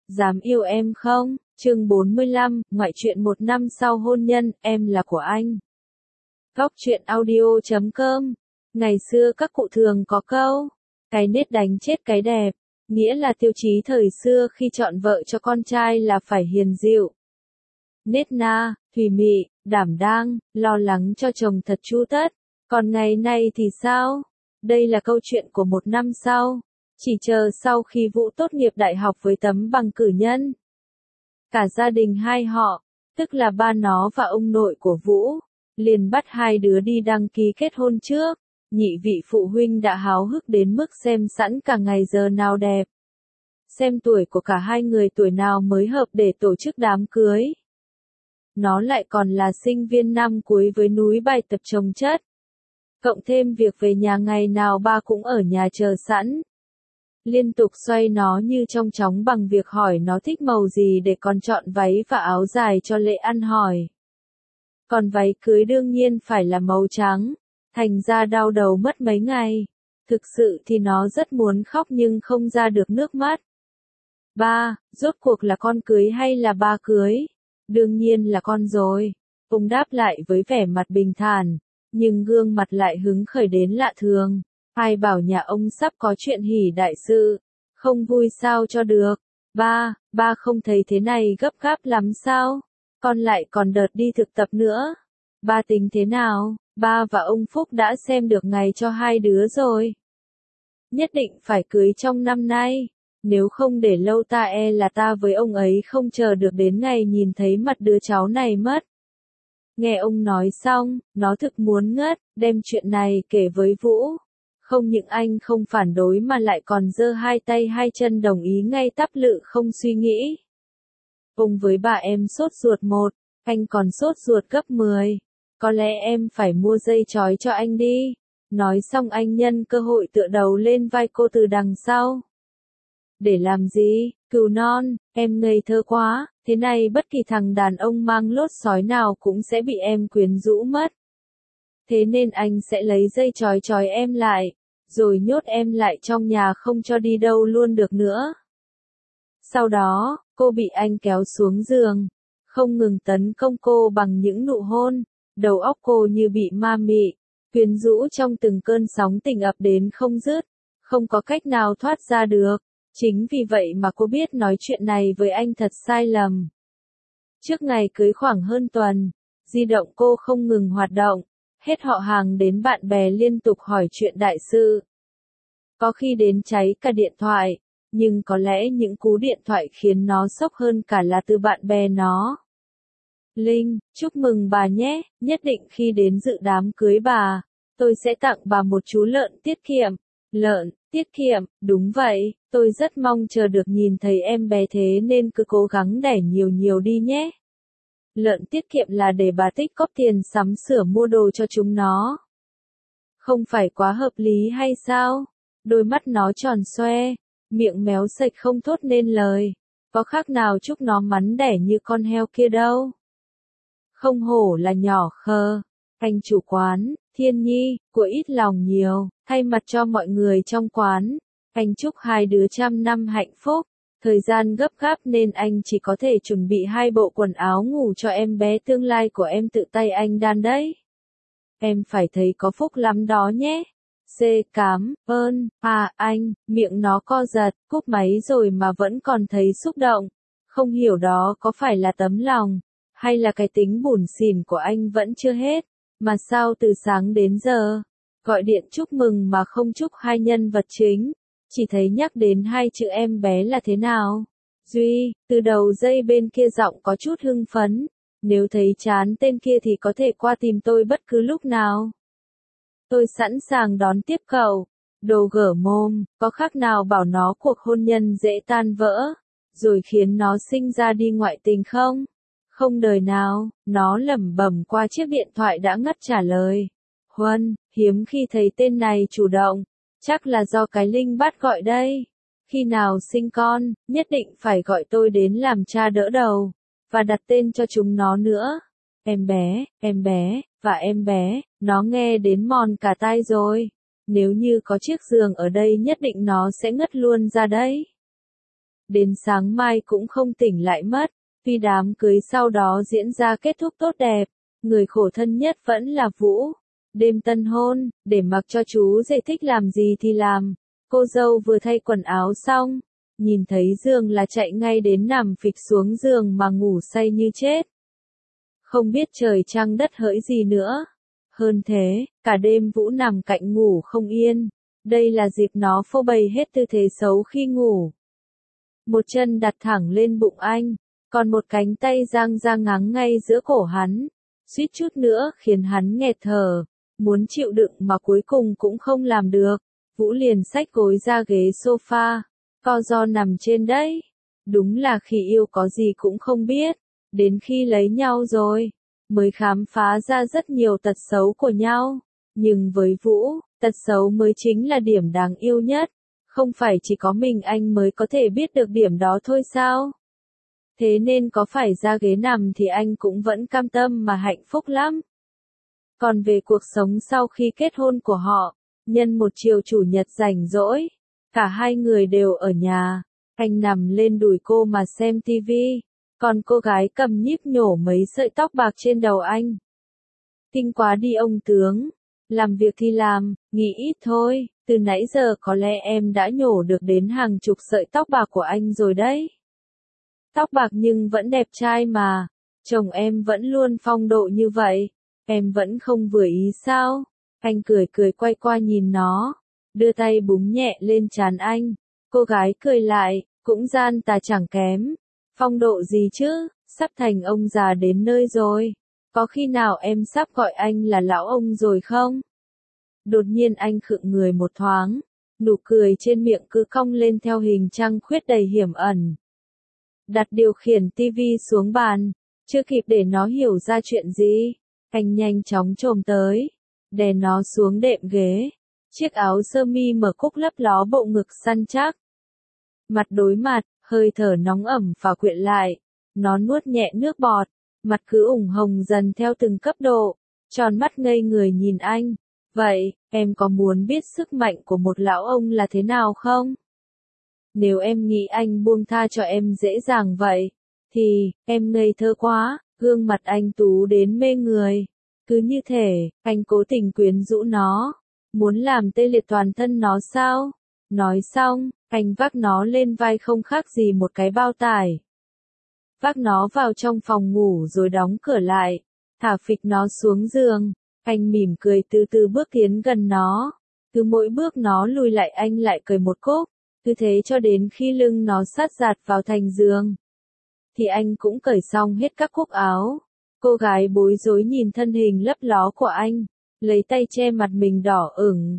Dám yêu em không? Chương 45, ngoại truyện 1 năm sau hôn nhân, em là của anh. Góc truyện audio.com. Ngày xưa các cụ thường có câu, cái nết đánh chết cái đẹp, nghĩa là tiêu chí thời xưa khi chọn vợ cho con trai là phải hiền dịu, nết na, thùy mị, đảm đang, lo lắng cho chồng thật chu tất. Còn ngày nay thì sao? Đây là câu chuyện của 1 năm sau. Chỉ chờ sau khi Vũ tốt nghiệp đại học với tấm bằng cử nhân. Cả gia đình hai họ, tức là ba nó và ông nội của Vũ, liền bắt hai đứa đi đăng ký kết hôn trước. Nhị vị phụ huynh đã háo hức đến mức xem sẵn cả ngày giờ nào đẹp. Xem tuổi của cả hai người tuổi nào mới hợp để tổ chức đám cưới. Nó lại còn là sinh viên năm cuối với núi bài tập chồng chất. Cộng thêm việc về nhà ngày nào ba cũng ở nhà chờ sẵn. Liên tục xoay nó như trong chóng bằng việc hỏi nó thích màu gì để còn chọn váy và áo dài cho lễ ăn hỏi. Còn váy cưới đương nhiên phải là màu trắng, thành ra đau đầu mất mấy ngày. Thực sự thì nó rất muốn khóc nhưng không ra được nước mắt. Ba, rốt cuộc là con cưới hay là ba cưới? Đương nhiên là con rồi. Ông đáp lại với vẻ mặt bình thản, nhưng gương mặt lại hứng khởi đến lạ thường. Ai bảo nhà ông sắp có chuyện hỉ đại sự, không vui sao cho được. Ba không thấy thế này gấp gáp lắm sao? Con lại còn đợt đi thực tập nữa. Ba tính thế nào? Ba và ông Phúc đã xem được ngày cho hai đứa rồi. Nhất định phải cưới trong năm nay. Nếu không để lâu ta là ta với ông ấy không chờ được đến ngày nhìn thấy mặt đứa cháu này mất. Nghe ông nói xong, nó thực muốn ngất, đem chuyện này kể với Vũ. Không những anh không phản đối mà lại còn giơ hai tay hai chân đồng ý ngay tắp lự không suy nghĩ. Ông với bà em sốt ruột 1, anh còn sốt ruột gấp 10. Có lẽ em phải mua dây trói cho anh đi. Nói xong anh nhân cơ hội tựa đầu lên vai cô từ đằng sau. Để làm gì? Cừu non, em ngây thơ quá, thế này bất kỳ thằng đàn ông mang lốt sói nào cũng sẽ bị em quyến rũ mất. Thế nên anh sẽ lấy dây trói em lại, rồi nhốt em lại trong nhà không cho đi đâu luôn được nữa. Sau đó, cô bị anh kéo xuống giường, không ngừng tấn công cô bằng những nụ hôn, đầu óc cô như bị ma mị, quyến rũ trong từng cơn sóng tình ập đến không dứt, không có cách nào thoát ra được. Chính vì vậy mà cô biết nói chuyện này với anh thật sai lầm. Trước ngày cưới khoảng hơn tuần, di động cô không ngừng hoạt động, hết họ hàng đến bạn bè liên tục hỏi chuyện đại sự. Có khi đến cháy cả điện thoại, nhưng có lẽ những cú điện thoại khiến nó sốc hơn cả là từ bạn bè nó. Linh, chúc mừng bà nhé, nhất định khi đến dự đám cưới bà, tôi sẽ tặng bà một chú lợn tiết kiệm. Lợn, tiết kiệm, đúng vậy, tôi rất mong chờ được nhìn thấy em bé thế nên cứ cố gắng đẻ nhiều đi nhé. Lợn tiết kiệm là để bà tích góp tiền sắm sửa mua đồ cho chúng nó. Không phải quá hợp lý hay sao? Đôi mắt nó tròn xoe, miệng méo sạch không thốt nên lời. Có khác nào chúc nó mắn đẻ như con heo kia đâu. Không hổ là nhỏ khờ. Anh chủ quán, Thiên Nhi, của ít lòng nhiều, thay mặt cho mọi người trong quán, anh chúc hai đứa trăm năm hạnh phúc. Thời gian gấp gáp nên anh chỉ có thể chuẩn bị 2 bộ quần áo ngủ cho em bé tương lai của em tự tay anh đan đấy. Em phải thấy có phúc lắm đó nhé. Cảm ơn, anh, miệng nó co giật, cúp máy rồi mà vẫn còn thấy xúc động. Không hiểu đó có phải là tấm lòng, hay là cái tính bủn xỉn của anh vẫn chưa hết. Mà sao từ sáng đến giờ, gọi điện chúc mừng mà không chúc hai nhân vật chính, chỉ thấy nhắc đến 2 chữ em bé là thế nào? Duy, từ đầu dây bên kia giọng có chút hưng phấn, nếu thấy chán tên kia thì có thể qua tìm tôi bất cứ lúc nào. Tôi sẵn sàng đón tiếp cậu. Đồ gở mồm, có khác nào bảo nó cuộc hôn nhân dễ tan vỡ, rồi khiến nó sinh ra đi ngoại tình không? Không đời nào, nó lẩm bẩm qua chiếc điện thoại đã ngắt trả lời. Huân, hiếm khi thấy tên này chủ động, chắc là do cái Linh bắt gọi đây. Khi nào sinh con, nhất định phải gọi tôi đến làm cha đỡ đầu, và đặt tên cho chúng nó nữa. Em bé, và em bé, nó nghe đến mòn cả tai rồi. Nếu như có chiếc giường ở đây nhất định nó sẽ ngất luôn ra đấy. đến sáng mai cũng không tỉnh lại mất. Tuy đám cưới sau đó diễn ra kết thúc tốt đẹp, người khổ thân nhất vẫn là Vũ. Đêm tân hôn, để mặc cho chú rể thích làm gì thì làm. Cô dâu vừa thay quần áo xong, nhìn thấy giường là chạy ngay đến nằm phịch xuống giường mà ngủ say như chết. Không biết trời trăng đất hỡi gì nữa. Hơn thế, cả đêm Vũ nằm cạnh ngủ không yên. Đây là dịp nó phô bày hết tư thế xấu khi ngủ. Một chân đặt thẳng lên bụng anh, còn một cánh tay giang ra ngáng ngay giữa cổ hắn. Suýt chút nữa khiến hắn nghẹt thở, muốn chịu đựng mà cuối cùng cũng không làm được. Vũ liền xách gối ra ghế sofa, co ro nằm trên đấy. Đúng là khi yêu có gì cũng không biết, đến khi lấy nhau rồi, mới khám phá ra rất nhiều tật xấu của nhau. Nhưng với Vũ, tật xấu mới chính là điểm đáng yêu nhất. Không phải chỉ có mình anh mới có thể biết được điểm đó thôi sao? Thế nên có phải ra ghế nằm thì anh cũng vẫn cam tâm mà hạnh phúc lắm. Còn về cuộc sống sau khi kết hôn của họ, nhân một chiều chủ nhật rảnh rỗi, cả hai người đều ở nhà, anh nằm lên đùi cô mà xem tivi, còn cô gái cầm nhíp nhổ mấy sợi tóc bạc trên đầu anh. Kinh quá đi ông tướng, làm việc thì làm, nghĩ ít thôi, từ nãy giờ có lẽ em đã nhổ được đến hàng chục sợi tóc bạc của anh rồi đấy. Tóc bạc nhưng vẫn đẹp trai mà, chồng em vẫn luôn phong độ như vậy, em vẫn không vừa ý sao? Anh cười cười quay qua nhìn nó, đưa tay búng nhẹ lên trán anh. Cô gái cười lại, cũng gian tà chẳng kém. Phong độ gì chứ, sắp thành ông già đến nơi rồi. Có khi nào em sắp gọi anh là lão ông rồi không? Đột nhiên anh khựng người một thoáng, nụ cười trên miệng cứ cong lên theo hình trăng khuyết đầy hiểm ẩn. Đặt điều khiển tivi xuống bàn, chưa kịp để nó hiểu ra chuyện gì, anh nhanh chóng chồm tới, đè nó xuống đệm ghế. Chiếc áo sơ mi mở cúc lấp ló bộ ngực săn chắc. Mặt đối mặt, hơi thở nóng ẩm và quyện lại, nó nuốt nhẹ nước bọt, mặt cứ ửng hồng dần theo từng cấp độ, tròn mắt ngây người nhìn anh. Vậy, em có muốn biết sức mạnh của một lão ông là thế nào không? Nếu em nghĩ anh buông tha cho em dễ dàng vậy, thì, em ngây thơ quá. Gương mặt anh tú đến mê người. Cứ như thể, anh cố tình quyến rũ nó, muốn làm tê liệt toàn thân nó sao? Nói xong, anh vác nó lên vai không khác gì một cái bao tải. Vác nó vào trong phòng ngủ rồi đóng cửa lại, thả phịch nó xuống giường. Anh mỉm cười từ từ bước tiến gần nó. Cứ mỗi bước nó lùi lại anh lại cười một cúc. Cứ thế cho đến khi lưng nó sát dạt vào thành giường. Thì anh cũng cởi xong hết các cúc áo. Cô gái bối rối nhìn thân hình lấp ló của anh, lấy tay che mặt mình đỏ ửng.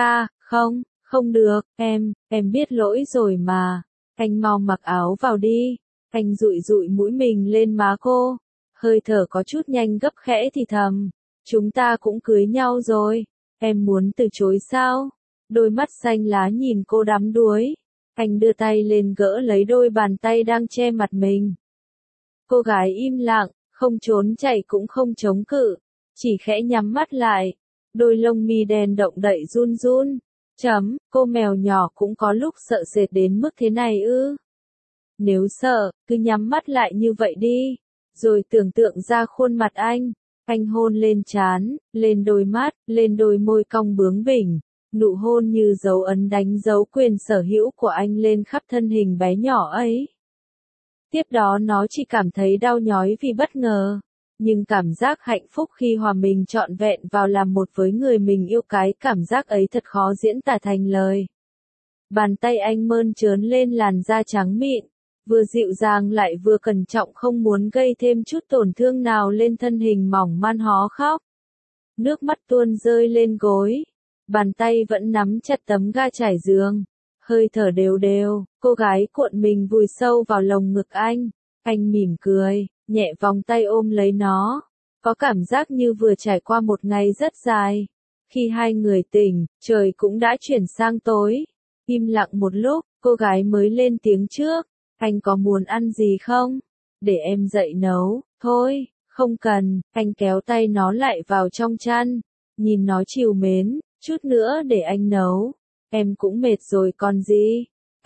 Không được, em biết lỗi rồi mà. Anh mau mặc áo vào đi. Anh dụi dụi mũi mình lên má cô. Hơi thở có chút nhanh gấp khẽ thì thầm. Chúng ta cũng cưới nhau rồi. Em muốn từ chối sao? Đôi mắt xanh lá nhìn cô đắm đuối. Anh đưa tay lên gỡ lấy đôi bàn tay đang che mặt mình. Cô gái im lặng, không trốn chạy cũng không chống cự, chỉ khẽ nhắm mắt lại. Đôi lông mi đen động đậy run run. Cô mèo nhỏ cũng có lúc sợ sệt đến mức thế này ư? Nếu sợ, cứ nhắm mắt lại như vậy đi. Rồi tưởng tượng ra khuôn mặt anh. Anh hôn lên trán, lên đôi mắt, lên đôi môi cong bướng bỉnh. Nụ hôn như dấu ấn đánh dấu quyền sở hữu của anh lên khắp thân hình bé nhỏ ấy. Tiếp đó nó chỉ cảm thấy đau nhói vì bất ngờ. Nhưng cảm giác hạnh phúc khi hòa mình trọn vẹn vào làm một với người mình yêu, cái cảm giác ấy thật khó diễn tả thành lời. Bàn tay anh mơn trớn lên làn da trắng mịn, vừa dịu dàng lại vừa cẩn trọng, không muốn gây thêm chút tổn thương nào lên thân hình mỏng man hó khóc. Nước mắt tuôn rơi lên gối. Bàn tay vẫn nắm chặt tấm ga trải giường. Hơi thở đều đều, cô gái cuộn mình vùi sâu vào lồng ngực anh. Anh mỉm cười, nhẹ vòng tay ôm lấy nó. Có cảm giác như vừa trải qua một ngày rất dài. Khi hai người tỉnh, trời cũng đã chuyển sang tối. Im lặng một lúc, cô gái mới lên tiếng trước. Anh có muốn ăn gì không? Để em dậy nấu. Thôi, không cần. Anh kéo tay nó lại vào trong chăn. Nhìn nó trìu mến, chút nữa để anh nấu. Em cũng mệt rồi còn gì.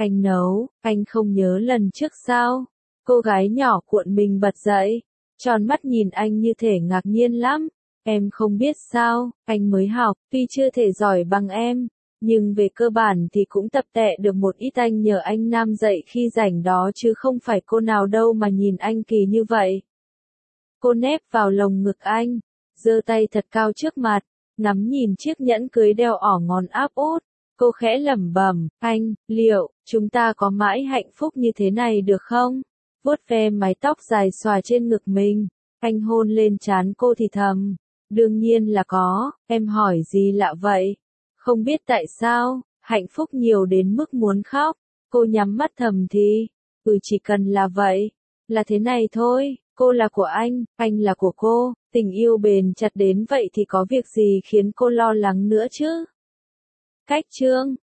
Anh nấu, anh không nhớ lần trước sao? Cô gái nhỏ cuộn mình bật dậy, tròn mắt nhìn anh như thể ngạc nhiên lắm. Em không biết sao, anh mới học, tuy chưa thể giỏi bằng em, nhưng về cơ bản thì cũng tập tẹ được một ít. Anh nhờ anh Nam dạy khi rảnh đó chứ không phải cô nào đâu mà nhìn anh kỳ như vậy. Cô nép vào lồng ngực anh, giơ tay thật cao trước mặt, ngắm nhìn chiếc nhẫn cưới đeo ở ngón áp út. Cô khẽ lẩm bẩm, anh, liệu, chúng ta có mãi hạnh phúc như thế này được không? Vuốt ve mái tóc dài xòa trên ngực mình, anh hôn lên trán cô thì thầm. Đương nhiên là có, em hỏi gì lạ vậy? Không biết tại sao, hạnh phúc nhiều đến mức muốn khóc. Cô nhắm mắt thầm thì, chỉ cần là vậy, là thế này thôi, cô là của anh là của cô, tình yêu bền chặt đến vậy thì có việc gì khiến cô lo lắng nữa chứ? Cách chương